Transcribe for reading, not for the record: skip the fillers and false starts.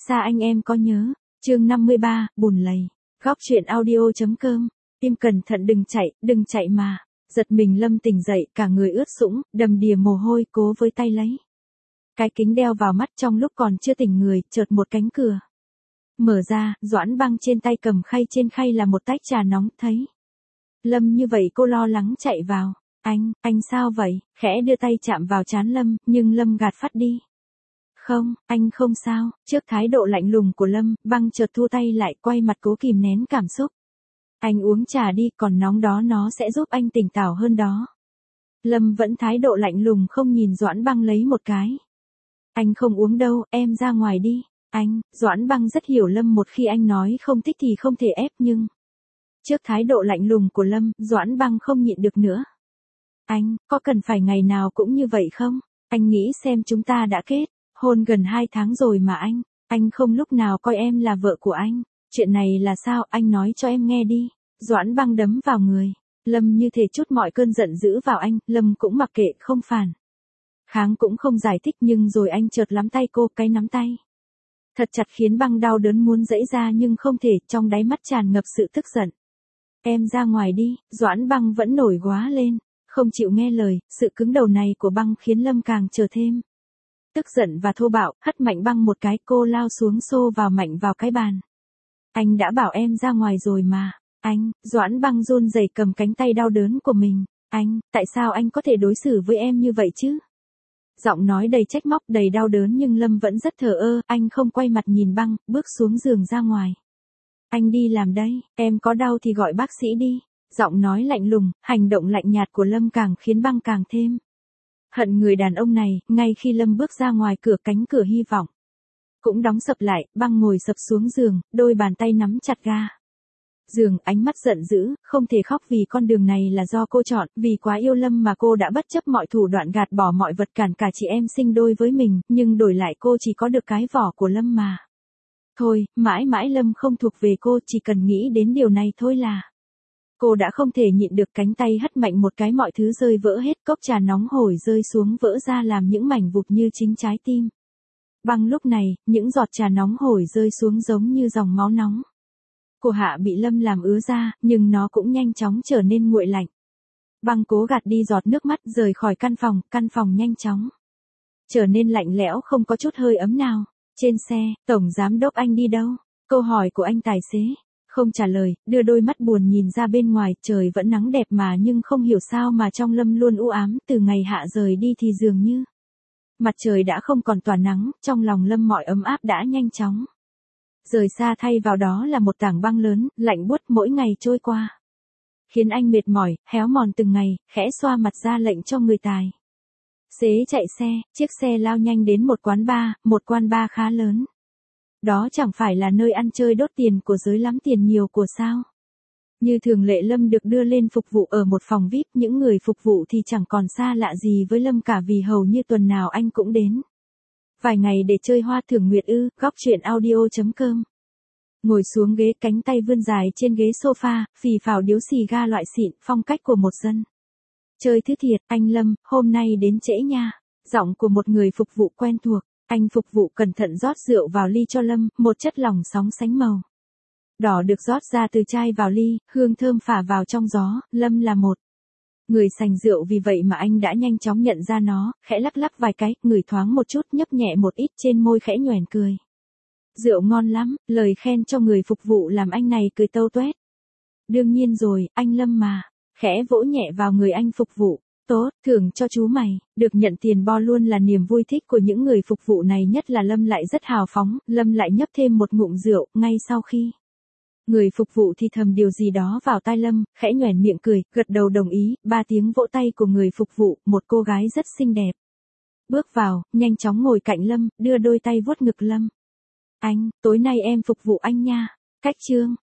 Xa anh em có nhớ. Chương 53, bùn lầy. Góc chuyện audio.com. Tim cẩn thận đừng chạy mà. Giật mình Lâm tỉnh dậy, cả người ướt sũng, đầm đìa mồ hôi, cố với tay lấy cái kính đeo vào mắt. Trong lúc còn chưa tỉnh người, chợt một cánh cửa mở ra, Doãn Băng trên tay cầm khay, trên khay là một tách trà nóng. Thấy Lâm như vậy cô lo lắng chạy vào. Anh sao vậy? Khẽ đưa tay chạm vào trán Lâm, nhưng Lâm gạt phắt đi. Không, anh không sao. Trước thái độ lạnh lùng của Lâm, Băng chợt thu tay lại, quay mặt cố kìm nén cảm xúc. Anh uống trà đi, còn nóng đó nó sẽ giúp anh tỉnh táo hơn đó. Lâm vẫn thái độ lạnh lùng, không nhìn Doãn Băng lấy một cái. Anh không uống đâu, em ra ngoài đi. Doãn Băng rất hiểu Lâm, một khi anh nói không thích thì không thể ép, nhưng trước thái độ lạnh lùng của Lâm, Doãn Băng không nhịn được nữa. Anh, có cần phải ngày nào cũng như vậy không? Anh nghĩ xem, chúng ta đã kết hôn gần 2 tháng rồi mà anh không lúc nào coi em là vợ của anh. Chuyện này là sao, anh nói cho em nghe đi. Doãn Băng đấm vào người Lâm, như thể trút mọi cơn giận dữ vào anh. Lâm cũng mặc kệ, không phản kháng cũng không giải thích, nhưng rồi anh chợt nắm tay cô, cái nắm tay thật chặt khiến Băng đau đớn muốn giãy ra nhưng không thể, trong đáy mắt tràn ngập sự tức giận. Em ra ngoài đi. Doãn Băng vẫn nổi góa lên, không chịu nghe lời. Sự cứng đầu này của Băng khiến Lâm càng trở thêm tức giận và thô bạo, hất mạnh Băng một cái, cô lao xuống xô vào mạnh vào cái bàn. Anh đã bảo em ra ngoài rồi mà. Doãn Băng run rẩy cầm cánh tay đau đớn của mình. Tại sao anh có thể đối xử với em như vậy chứ? Giọng nói đầy trách móc, đầy đau đớn, nhưng Lâm vẫn rất thờ ơ. Anh không quay mặt nhìn Băng, bước xuống giường ra ngoài. Anh đi làm đây, em có đau thì gọi bác sĩ đi. Giọng nói lạnh lùng, hành động lạnh nhạt của Lâm càng khiến Băng càng thêm hận người đàn ông này. Ngay khi Lâm bước ra ngoài cửa, cánh cửa hy vọng cũng đóng sập lại. Băng ngồi sập xuống giường, đôi bàn tay nắm chặt ga giường, ánh mắt giận dữ. Không thể khóc vì con đường này là do cô chọn, vì quá yêu Lâm mà cô đã bất chấp mọi thủ đoạn gạt bỏ mọi vật cản cả chị em sinh đôi với mình, nhưng đổi lại cô chỉ có được cái vỏ của Lâm mà thôi. Mãi mãi Lâm không thuộc về cô, chỉ cần nghĩ đến điều này thôi là cô đã không thể nhịn được. Cánh tay hất mạnh một cái, mọi thứ rơi vỡ hết, cốc trà nóng hổi rơi xuống vỡ ra làm những mảnh vụn như chính trái tim Băng. Lúc này, những giọt trà nóng hổi rơi xuống giống như dòng máu nóng. Cổ hạ bị Lâm làm ứa ra, nhưng nó cũng nhanh chóng trở nên nguội lạnh. Băng cố gạt đi giọt nước mắt, rời khỏi căn phòng nhanh chóng trở nên lạnh lẽo, không có chút hơi ấm nào. Trên xe, Tổng Giám đốc anh đi đâu? Câu hỏi của anh tài xế không trả lời, đưa đôi mắt buồn nhìn ra bên ngoài. Trời vẫn nắng đẹp mà, nhưng không hiểu sao mà trong Lâm luôn u ám. Từ ngày Hạ rời đi thì dường như mặt trời đã không còn tỏa nắng, trong lòng Lâm mọi ấm áp đã nhanh chóng rời xa, thay vào đó là một tảng băng lớn, lạnh buốt. Mỗi ngày trôi qua khiến anh mệt mỏi, héo mòn từng ngày. Khẽ xoa mặt ra lệnh cho người tài xế chạy xe. Chiếc xe lao nhanh đến một quán bar khá lớn. Đó chẳng phải là nơi ăn chơi đốt tiền của giới lắm tiền nhiều của sao? Như thường lệ, Lâm được đưa lên phục vụ ở một phòng VIP. Những người phục vụ thì chẳng còn xa lạ gì với Lâm cả, vì hầu như tuần nào anh cũng đến vài ngày để chơi hoa thưởng nguyệt ư. Góc chuyện audio.com. Ngồi xuống ghế, cánh tay vươn dài trên ghế sofa, phì phào điếu xì ga loại xịn, phong cách của một dân chơi thứ thiệt. Anh Lâm, hôm nay đến trễ nha. Giọng của một người phục vụ quen thuộc. Anh phục vụ cẩn thận rót rượu vào ly cho Lâm, một chất lỏng sóng sánh màu đỏ được rót ra từ chai vào ly, hương thơm phả vào trong gió. Lâm là một người sành rượu, vì vậy mà anh đã nhanh chóng nhận ra nó. Khẽ lắc vài cái, ngửi thoáng một chút, nhấp nhẹ một ít, trên môi khẽ nhoẻn cười. Rượu ngon lắm. Lời khen cho người phục vụ làm anh này cười tâu tuét. Đương nhiên rồi, anh Lâm mà. Khẽ vỗ nhẹ vào người anh phục vụ. Tốt, thưởng cho chú mày. Được nhận tiền bo luôn là niềm vui thích của những người phục vụ này, nhất là Lâm lại rất hào phóng. Lâm lại nhấp thêm một ngụm rượu. Ngay sau khi người phục vụ thì thầm điều gì đó vào tai Lâm, khẽ nhoẻn miệng cười, gật đầu đồng ý. 3 tiếng vỗ tay của người phục vụ, một cô gái rất xinh đẹp bước vào, nhanh chóng ngồi cạnh Lâm, đưa đôi tay vuốt ngực Lâm. Tối nay em phục vụ anh nha. Cách chương.